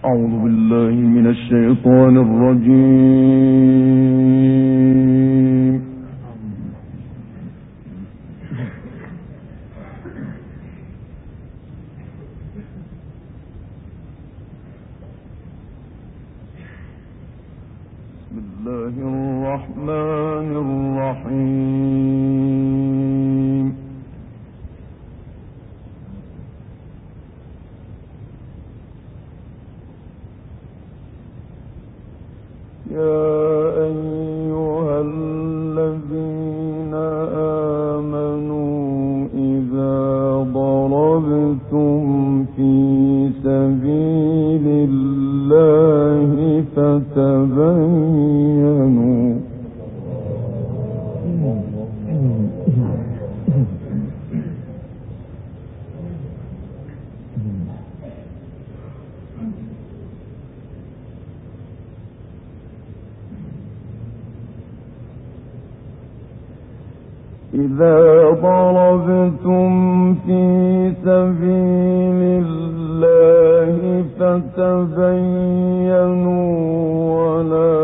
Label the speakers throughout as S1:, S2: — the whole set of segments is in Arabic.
S1: أعوذ بالله من الشيطان الرجيم. بسم الله الرحمن الرحيم. يا أيها الذين آمنوا إذا ضربتم في سبيل الله فتبينوا إذا ضربتم في سبيل الله فتبينوا ولا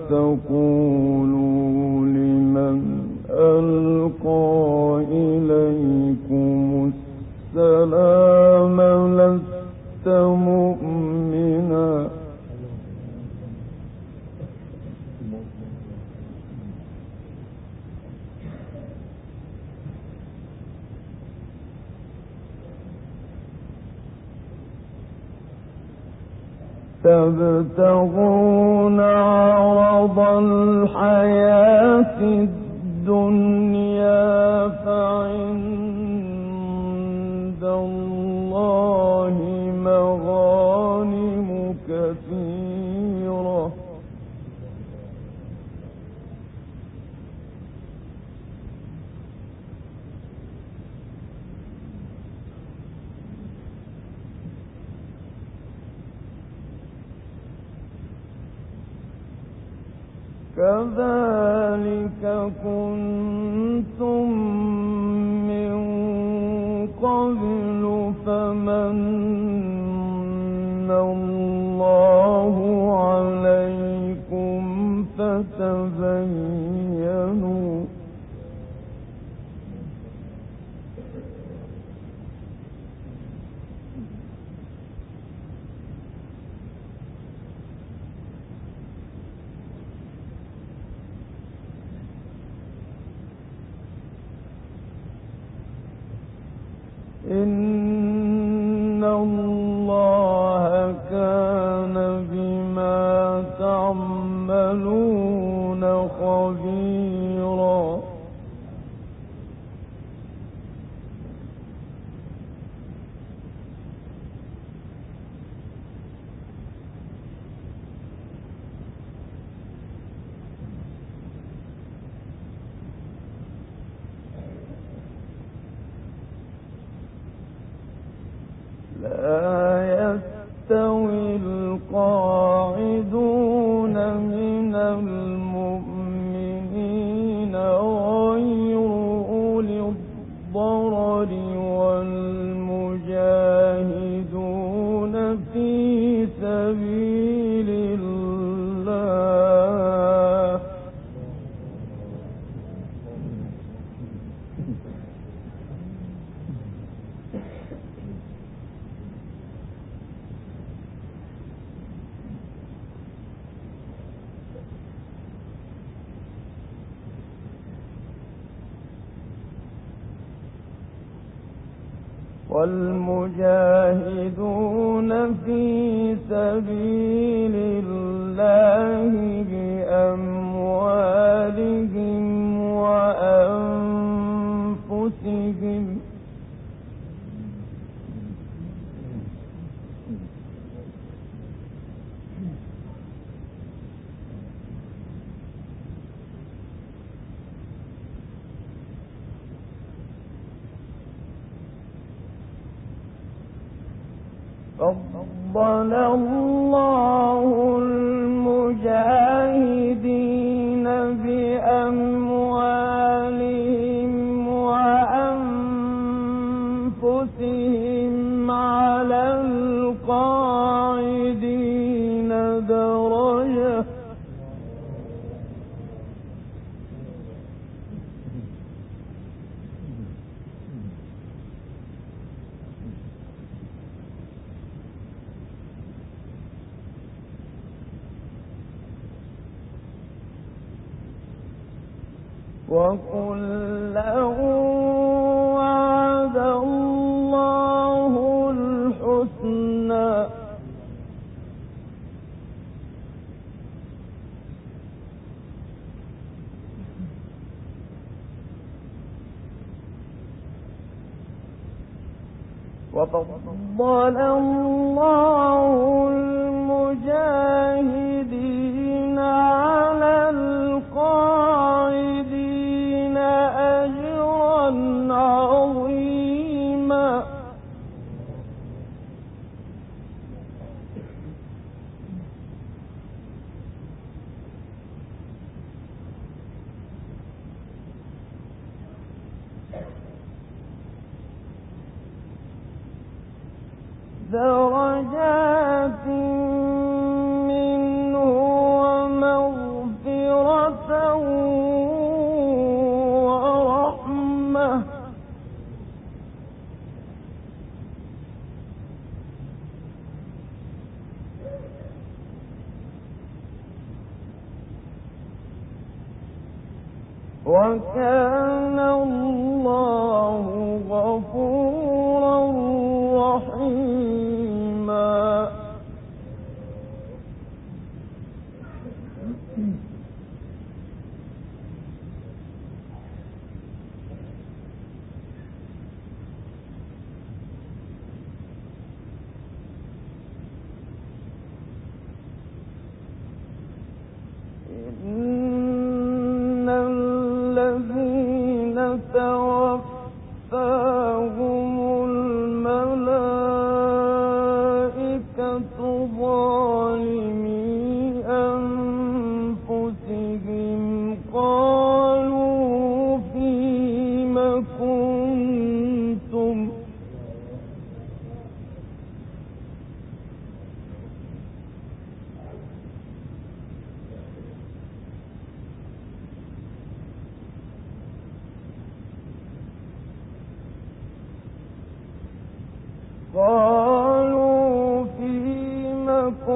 S1: تقولوا لمن ألقى إليكم السلام لست مؤمنا تبتغون عرض الحياة الدنيا فعند الله مغانم كثيرة كذلك كنتم من قبل فمن الله عليكم فتبينوا إن الله كان بما تعملون خبيرا لا يستوي القاعدون من المؤمنين غير أولي الضرر والمجاهدون في سبيل الله والمجاهدون في سبيل الله بأموالهم وأنفسهم فضل الله المجاهدين بأموالهم وأنفسهم على القاعدين وكلا وعد الله الحسنى وفضل الله المجاهدين على القاعدين أجرا عظيما درجات منه ومغفرة ورحمة وكان الله غفورا رحيما إن الذين توفاهم الملائكة ظالمي أنفسهم قالوا فيم كنتم قالوا فيم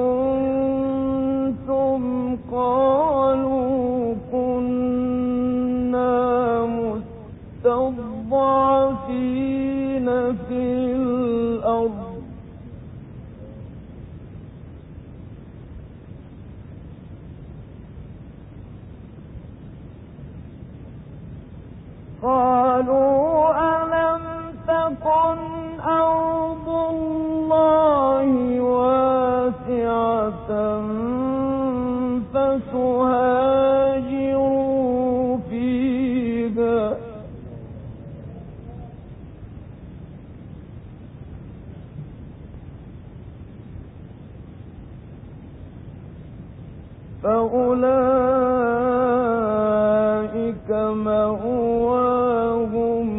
S1: كنتم قالوا كنا مستضعفين في الأرض قالوا ألم تكن أرض الله واسعة فتهاجروا فيها فأولئك مأواهم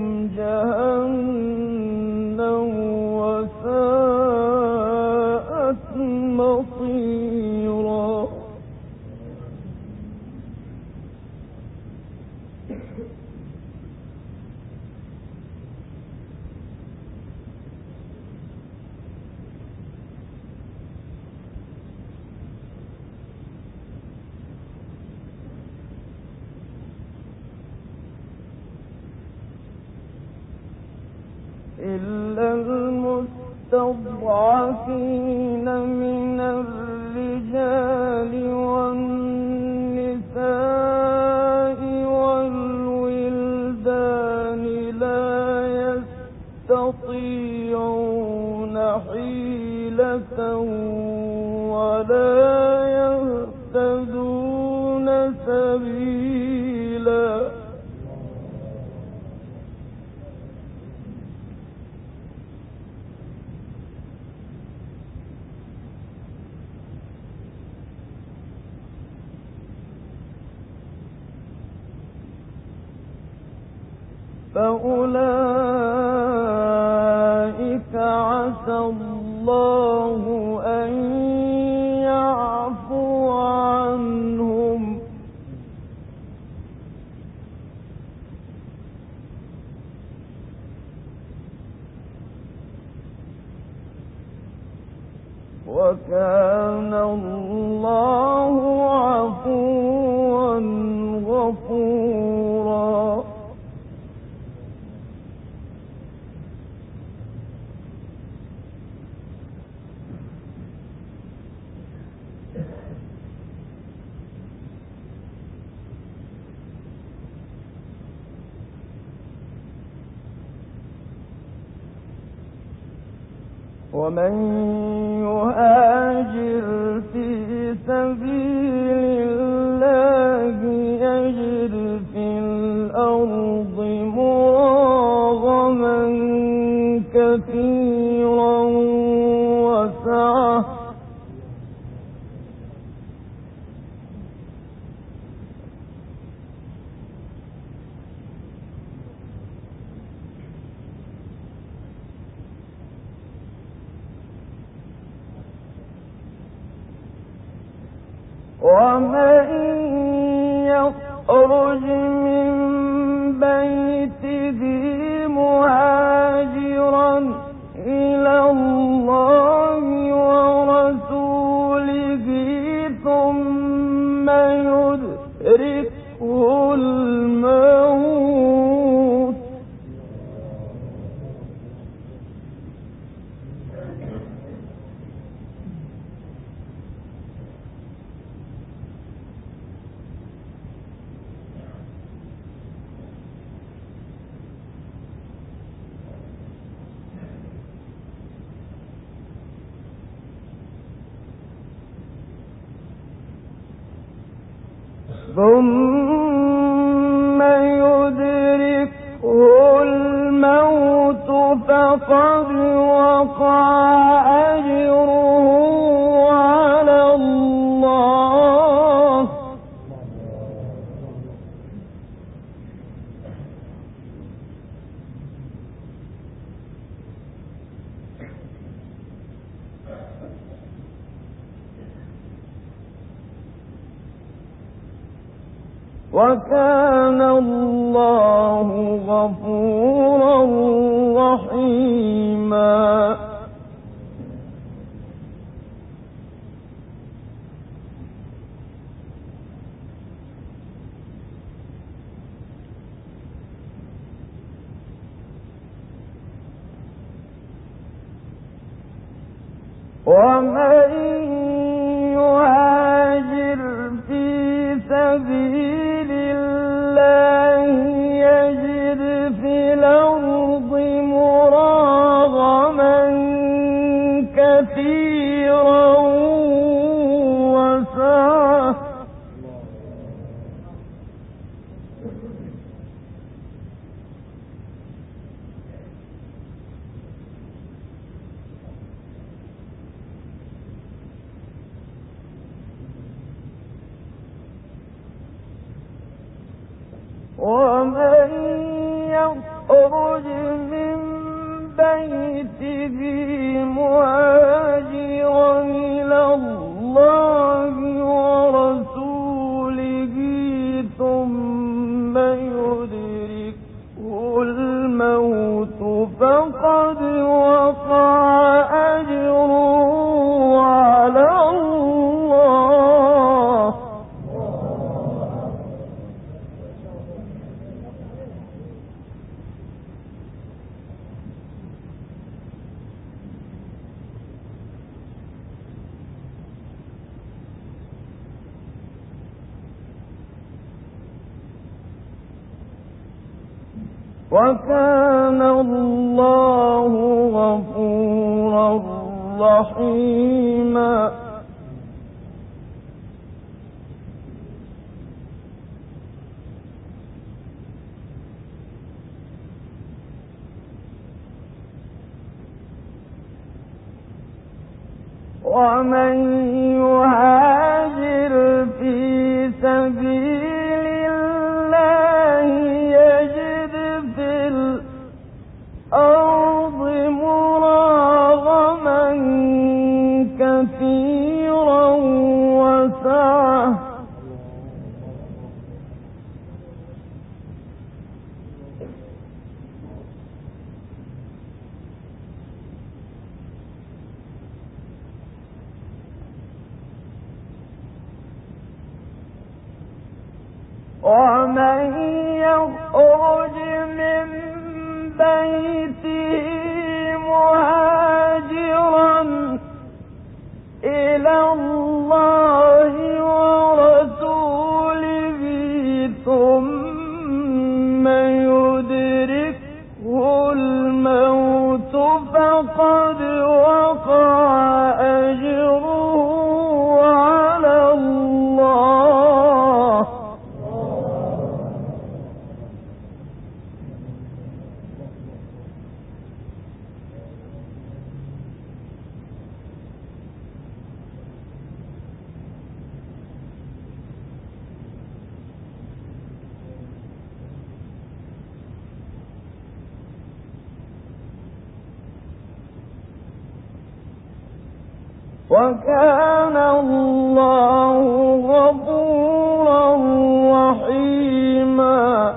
S1: جهنم وساءت مصيرا إلا المستضعفين من الرجال والنساء والولدان لا يستطيعون حيلة ولا يهتدون سبيلا فأولئك عسى الله أن يعفو عنهم وكان الله عفوا غفورا ومن يهاجر في سبيل الله يجد في الأرض مراغما كثيرا وسعة ومن يخرج من بيته مهاجرا إلى الله ورسوله ثم يدركه الموت ثم يدركه الموت فقد وقع أجره على الله وكان الله غفورا رحيما ومن يهاجر في سبيل الله يجد في الأرض مراغما كثيرا وسعة ومن يخرج من بيته مهاجرا إلى الله ورسوله ثم يدركه الموت فقد وقع أجره على الله وكان الله غفورا رحيما ومن يهاجر في سبيل الله يجد في الأرض مراغما كثيرا وسعة ومن يخرج من بيته مهاجرا إلى الله ورسوله ثم يدركه الموت فقد وقع وكان الله غفورا رحيما.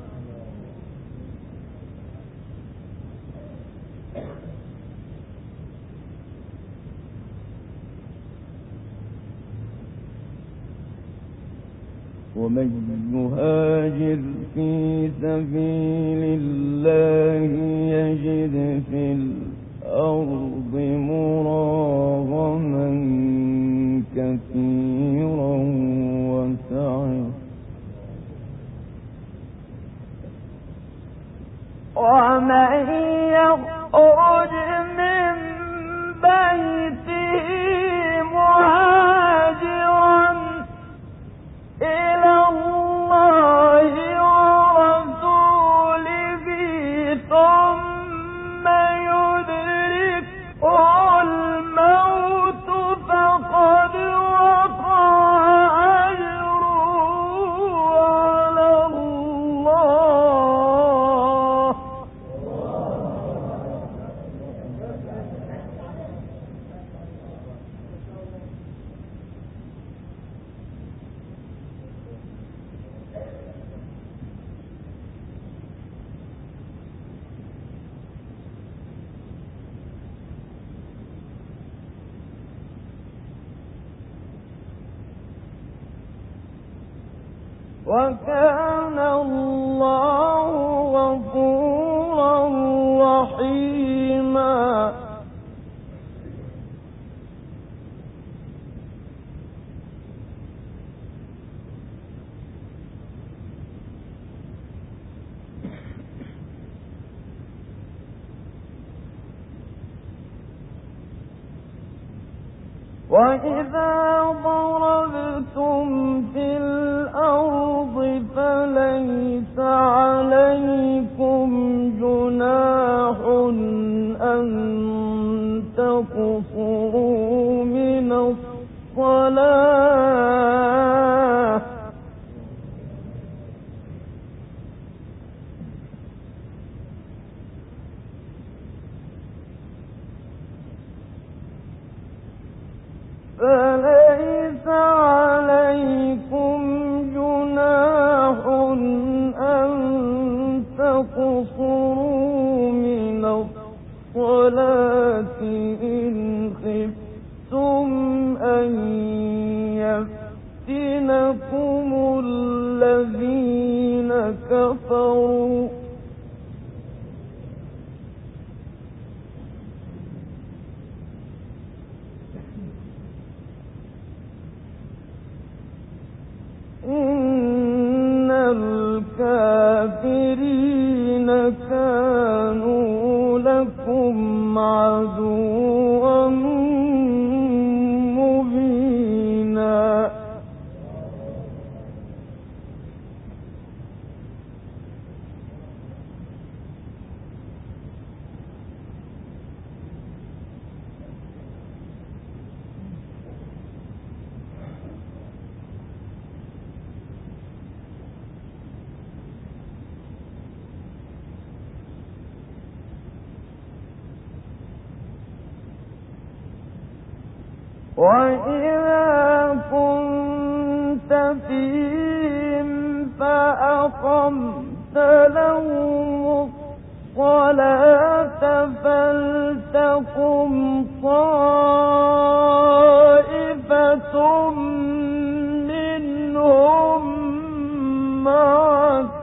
S1: ومن يهاجر في سبيل الله يجد في الأرض مراغما كثيرا وسعة ومن يخرج من بيته مهاجرا إلى الله ورسوله ثم يدركه الموت فقد وقع أجره على الله. وكان الله غفورا رحيما. وإذا ضربتم في الأرض فليس عليكم جناح أن تقصروا من الصلاة فليس عليكم جناح أن تقصروا من الصلاة إن خفتم أن يفتنكم الذين كفروا إن الكافرين كانوا لكم عدوا مبينا. وإذا كنت فيهم فأقمت لهم الصلاة فلتقم طائفة منهم معك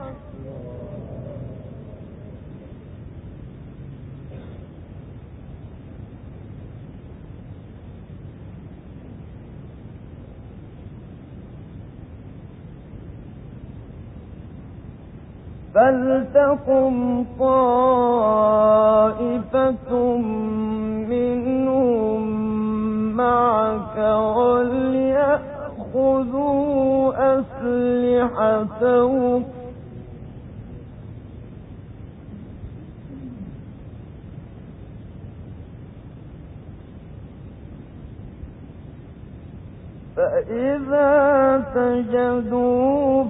S1: فلتقم طائفة منهم معك وليأخذوا أسلحتهم فإذا سجدوا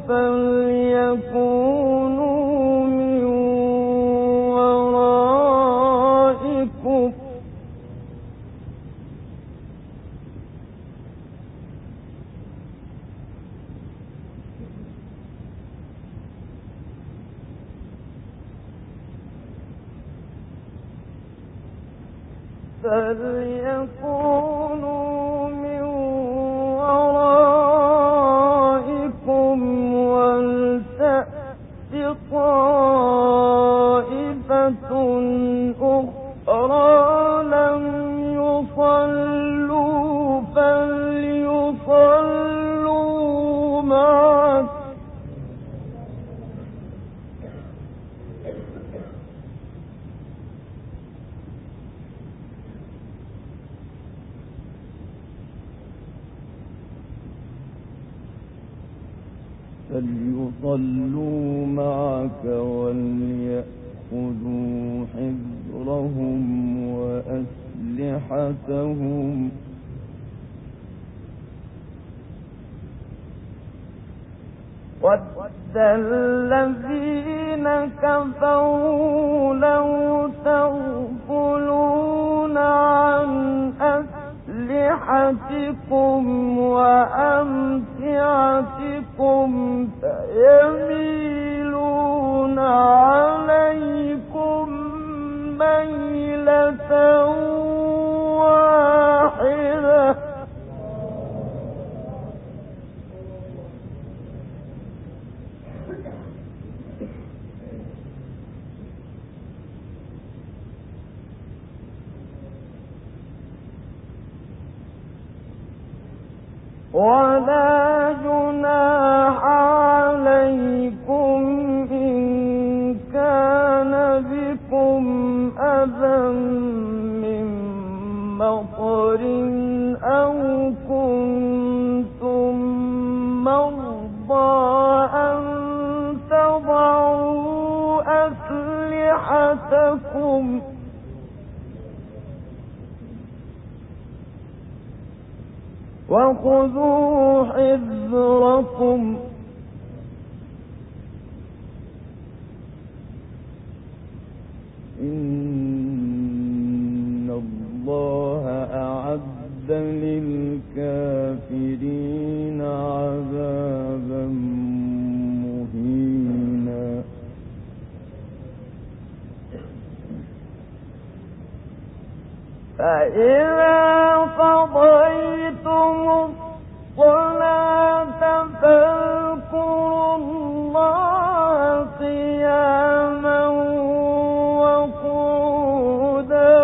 S1: فليكونوا من ورائكم فليكونوا من ورائكم ولتأت طائفة أخرى لم يصلوا فليصلوا معك وليأخذوا حذرهم وأسلحتهم وَدَّ الَّذِينَ كَفَرُوا لَوْ تَغْفُلُونَ عَنْ أَسْلِحَتِكُمْ وَأَمْتِعَتِكُمْ فَيَمِيلُونَ عَلَيْكُمْ مَيْلَةً وَاحِدَةً وَلَا جُنَاحَ عَلَيْكُمْ إِن كَانَ بِكُمْ أَذًى مِّن مَّطَرٍ أَوْ كُنتُم مَّرْضَىٰ أَن تَضَعُوا أَسْلِحَتَكُمْ وَخُذُوا حِذْرَكُمْ إِنَّ اللَّهَ أَعَدَّ لِلْكَافِرِينَ عَذَابًا مُّهِينًا فَإِذَا قَضَيْتُمُ الصَّلَاةَ فاذكروا اللَّهَ قِيَامًا وَقُعُودًا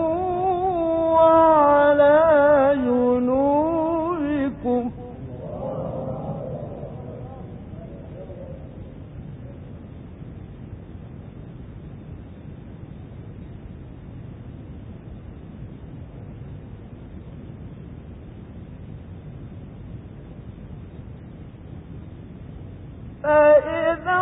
S1: وَعَلَىٰ جُنُوبِكُمْ فَإِذَا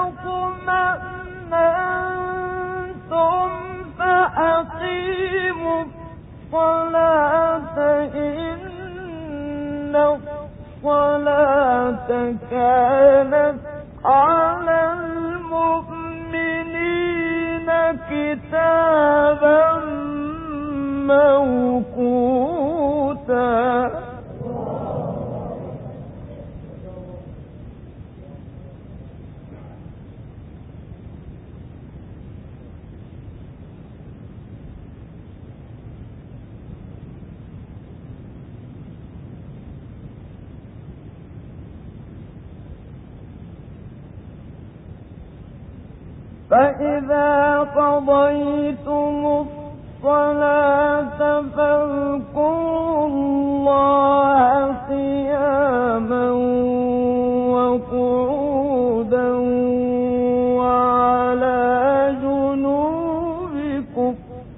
S1: اطْمَأْنَنتُمْ فَأَقِيمُوا الصَّلَاةَ إِنَّ الصَّلَاةَ كَانَتْ عَلَى الْمُؤْمِنِينَ كِتَابًا مَّوْقُوتًا فَإِذَا قَضَيْتُمُ الصَّلَاةَ فاذكروا اللَّهَ قِيَامًا وَقُعُودًا وَعَلَىٰ جُنُوبِكُمْ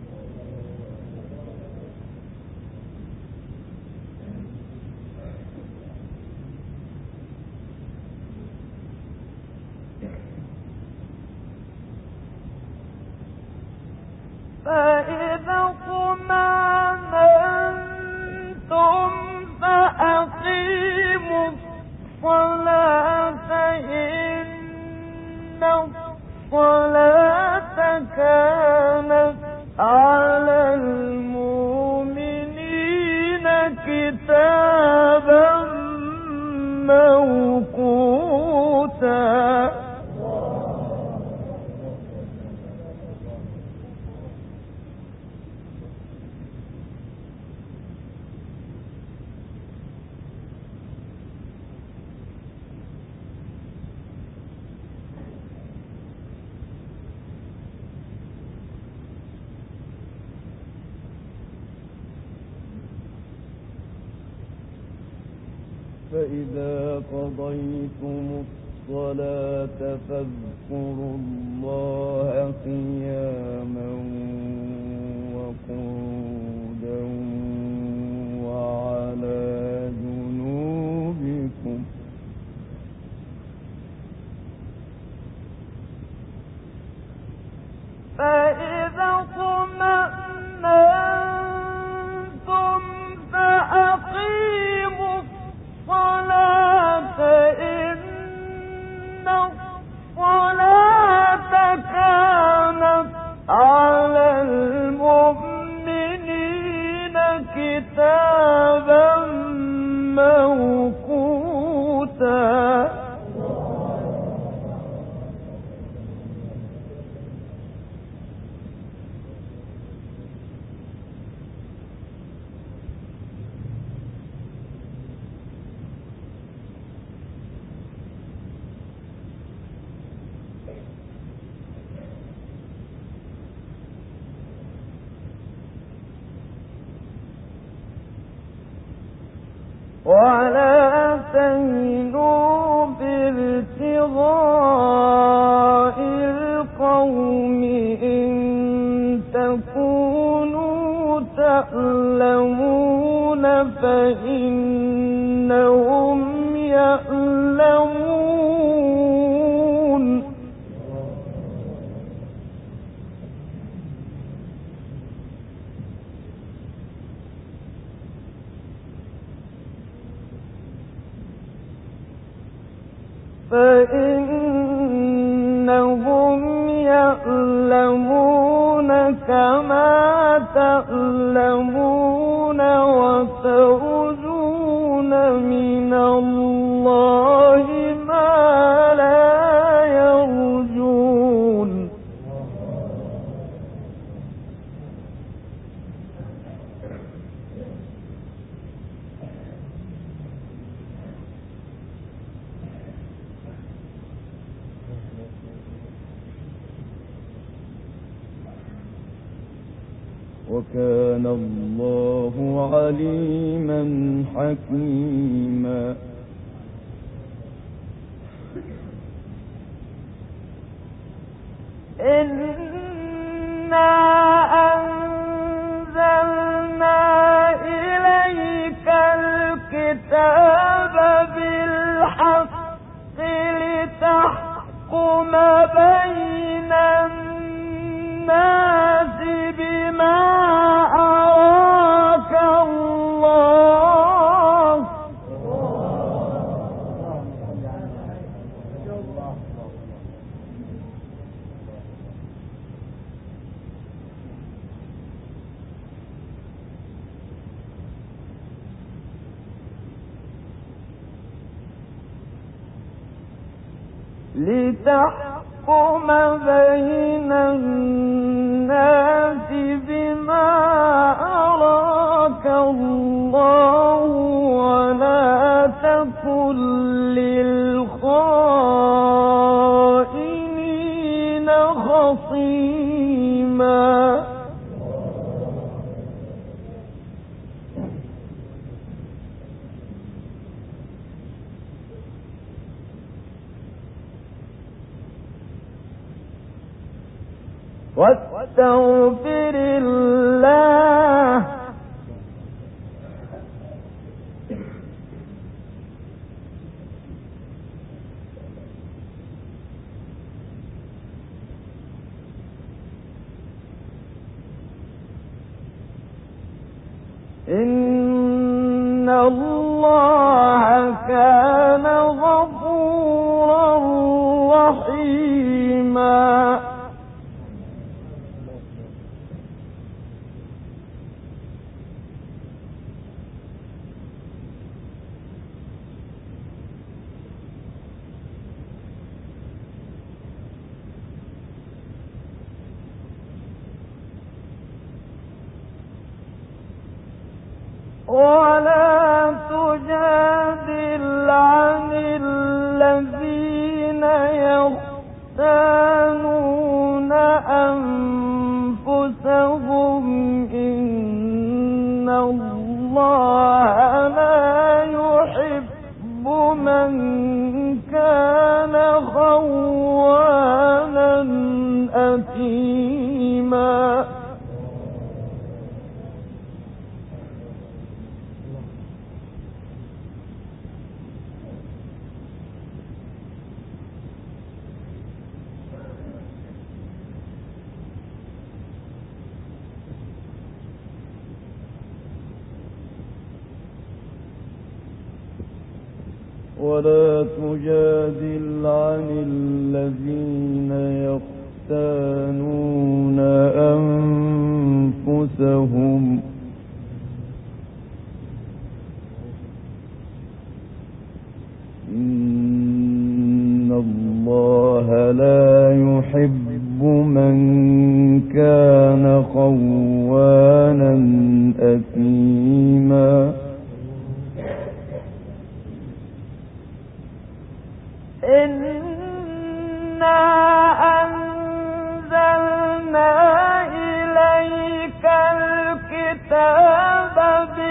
S1: فَإِذَا اطْمَأْنَنتُمْ فَأَقِيمُوا الصَّلَاةَ إِنَّ الصَّلَاةَ كَانَتْ عَلَى الْمُؤْمِنِينَ كِتَابًا مَّوْقُوتًا فإذا قضيتم الصلاة فاذكروا الله قياما وقعودا وعلى جنوبكم فإذا اطمأننتم فأقيموا الصلاة إن الصلاة كانت على المؤمنين كتابا موقوتا ولا تهنوا بابتغاء القوم إن تكونوا تألمون فإنهم يألمون كما تألمون وترجون من الله ما لا يرجون وكان الله عليما حكيما إنا أنزلنا إليك الكتاب بالحق لتحكم بين الناس بما أراك الله لتحكم بين الناس بما أراك الله ولا تكن للخائنين خصيما واستغفر الله إن الله كان غفورا رحيما ولا تجادل عن الذين يختانون أنفسهم إن الله لا يحب ولا تجادل عن الذين يختانون أنفسهم إن الله لا يحب من كان خوانا أثيما
S2: إنا أنزلنا إليك الكتاب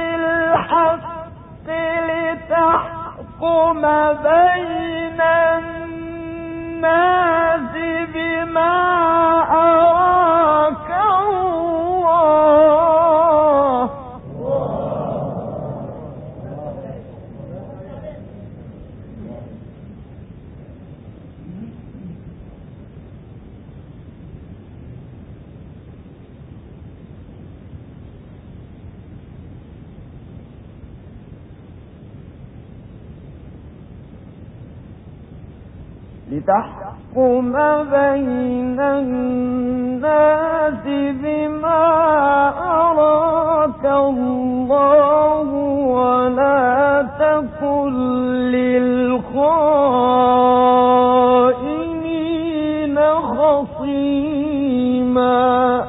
S2: بالحق لتحكم بين الناس بما أراك الله لتحكم بين الناس بما أراك الله ولا تكن للخائنين خصيما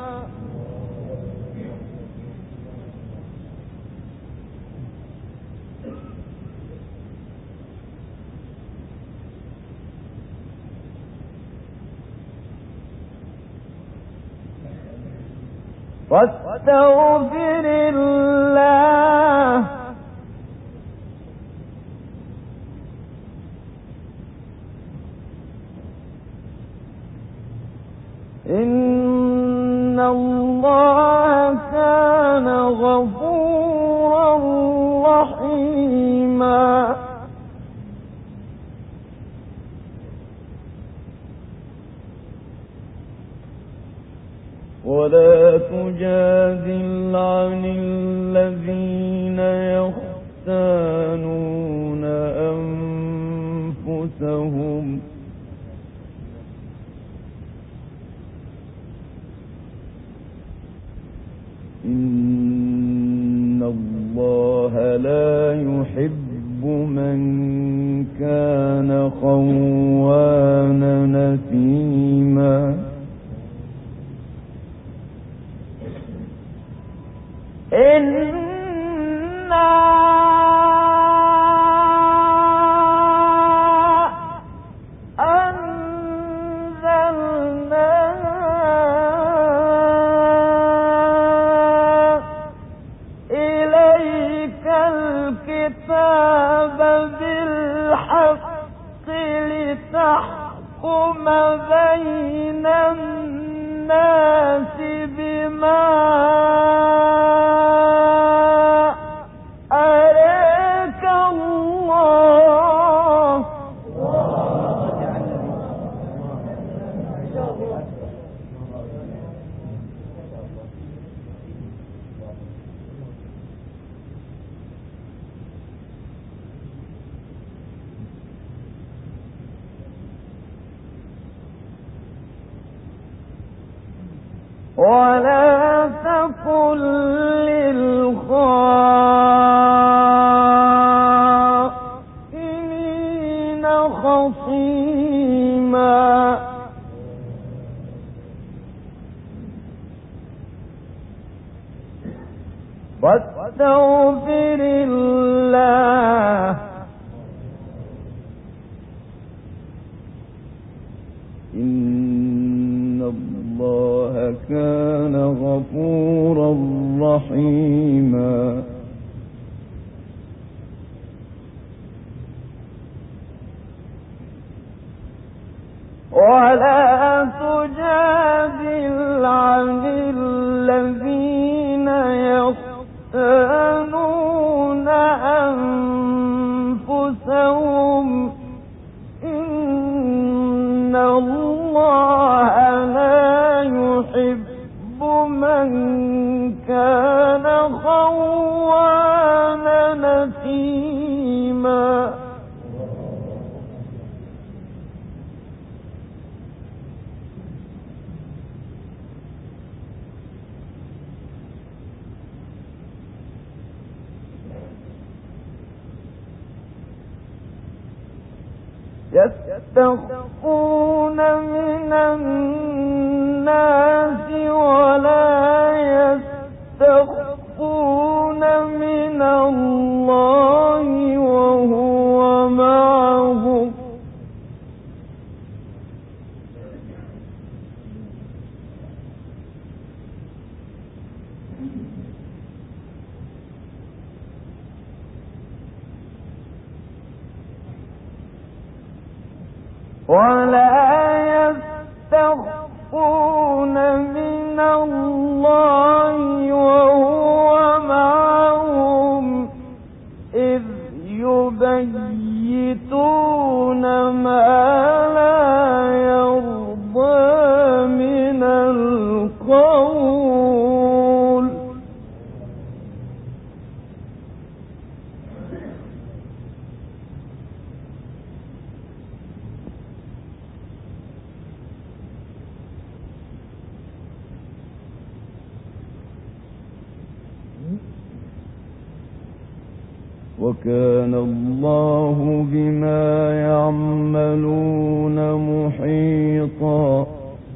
S2: واستغفر الله إن الله كان غفورا رحيما
S1: ولا تجادل عن الذين يختانون أنفسهم إن الله لا يحب من كان خوانا نثيما
S2: إنا أنزلنا إليك الكتاب بالحق لتحكم بين الناس بما أراك الله ولا تكن للخائنين خصيما واستغفر الله
S1: إن الله كان غفورا رحيما
S2: ولا تجادل عن الذين يختانون أنفسهم إن الله لا يحب من كان خوانا نثيما يستخفون من الناس ولا يستخفون من الله وهو معهم إذ يبيتون ما لا يرضى من القول
S1: وكان الله بما يعملون محيطا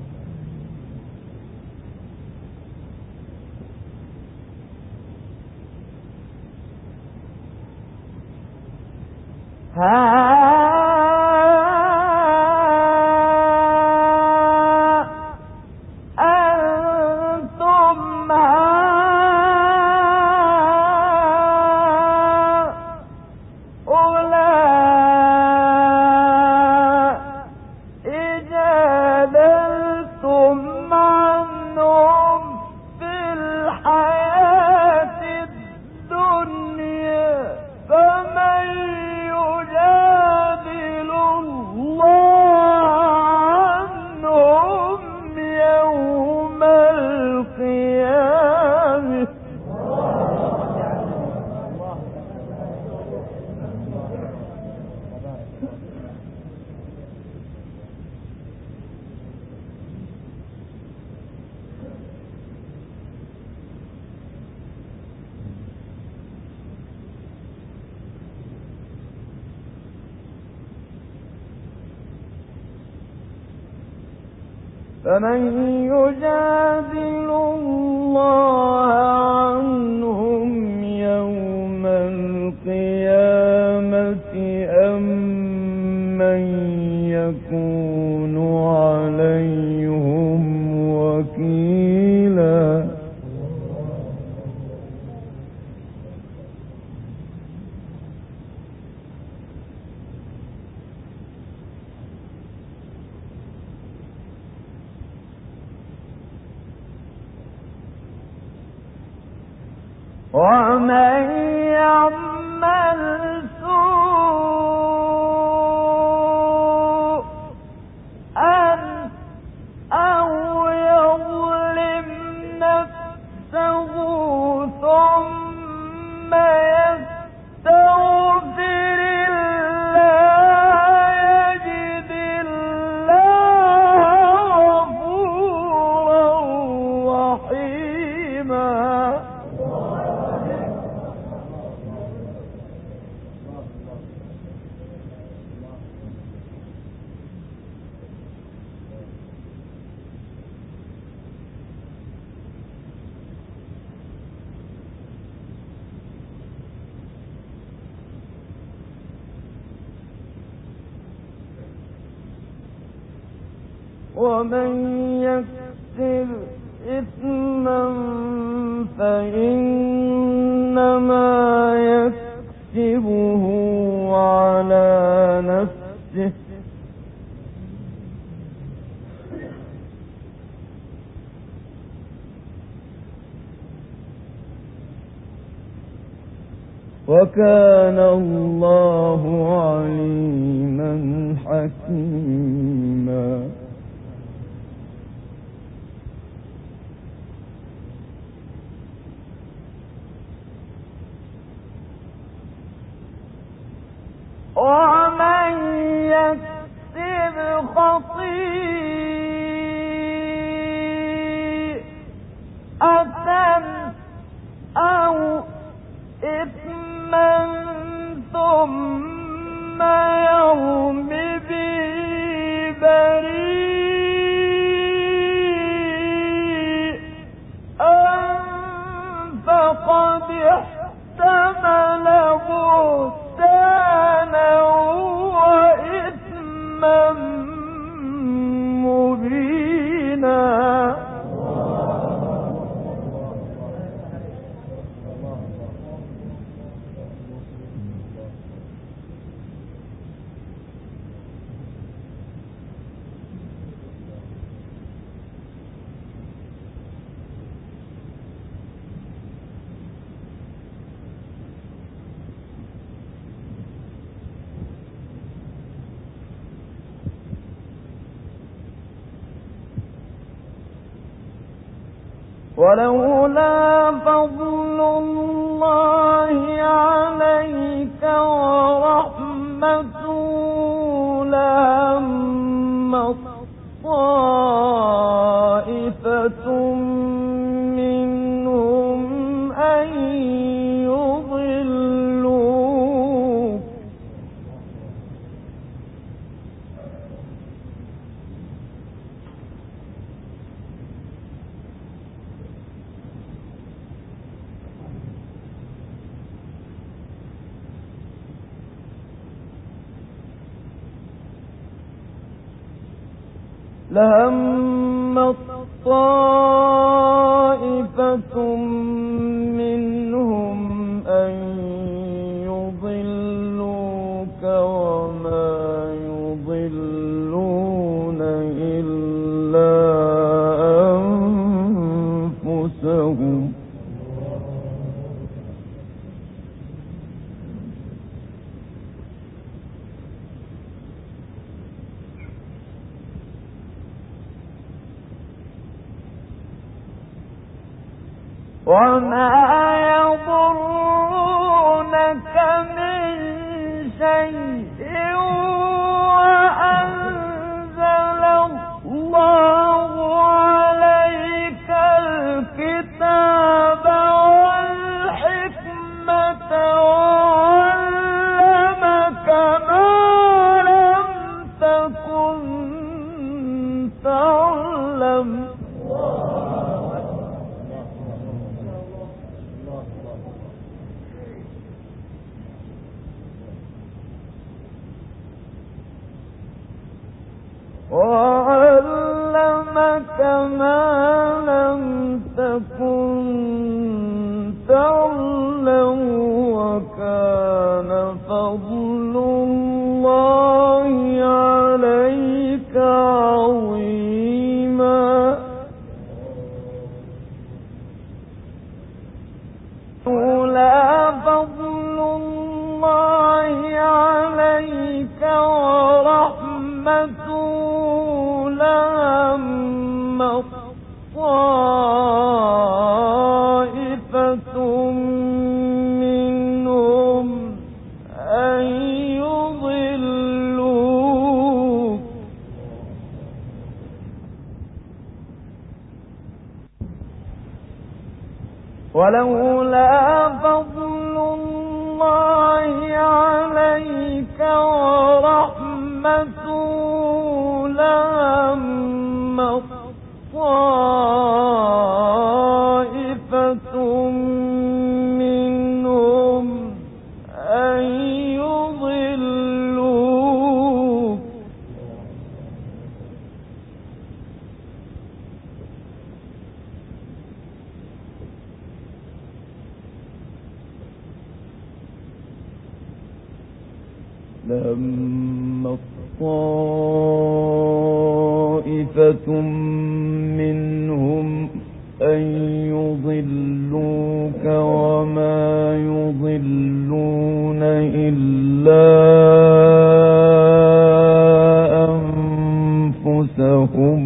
S2: فمن يجادل الله عنهم يوم القيامة أم من يكون عليهم وكيلا ومن يعمل سوءا أو يظلم نفسه ثم يستغفر الله يجد الله غفورا رحيما ومن يكسب إثما فإنما يكسبه على نفسه وكان الله عليما حكيما ومن يكسب خطيئة أو إثما ثم يرم به ولولا فضل الله عليك ورحمته لهم طائفة منهم أن يضلوك لهم طائفة منهم أن يضلوك وما يضلون إلا أنفسهم وما يضرونك من شيء وأنزل الله عليك الكتاب والحكمة وعلمك ما لم تكن تعلم وعلمك ما لم تكن تعلم وكان فضل الله عليك عظيما لولا فضل الله عليك ورحمته لهم طائفة منهم أن يضلوك ولولا فضل الله عليك ورحمته لهم طائفة منهم أن يضلوك لهم طائفة منهم أن يضلوك وما يضلون إلا أنفسهم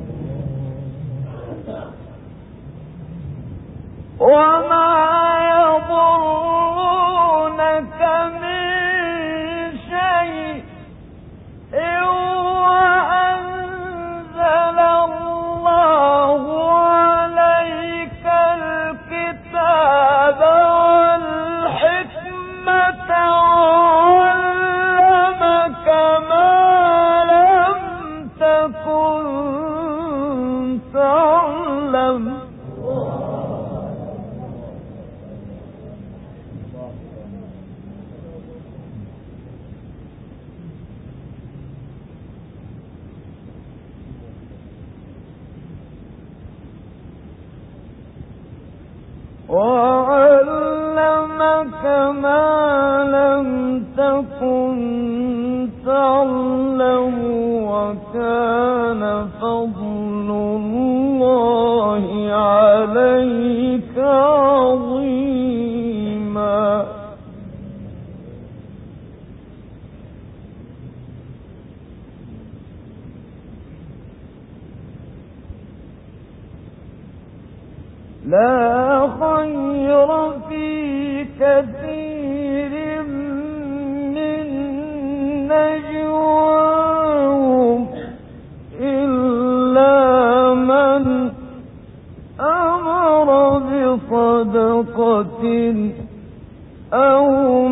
S2: وما يضرونك من شيء وأنزل الله عليك الكتاب والحكمة وعلمك ما لم تكن تعلم وعلمك ما لم تكن تعلم وكان فضل الله عليك عظيما لا خير في كثير من نجواهم إلا من أمر بصدقة أو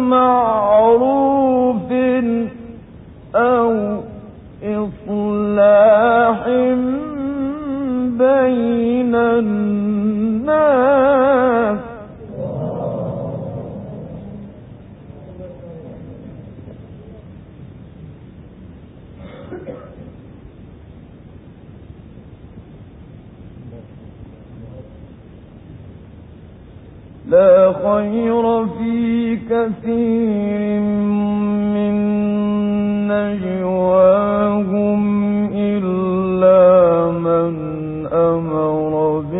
S2: معروف أو إصلاح بين الناس. لا خير في كثير من نجواهم إلا من أمر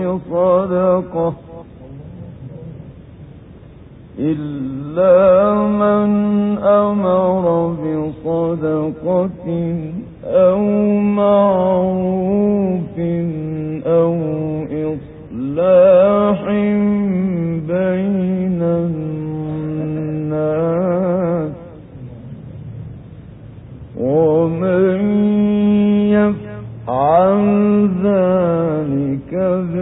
S2: بصدقة أو معروف أو إصلاح بين الناس. ومن يفعل ذلك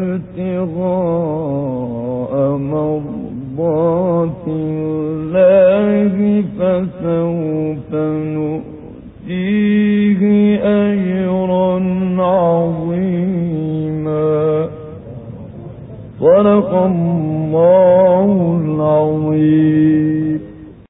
S2: ابتغاء مرضات الله فسوف نؤتيه أجرا عظيما. صدق الله العظيم.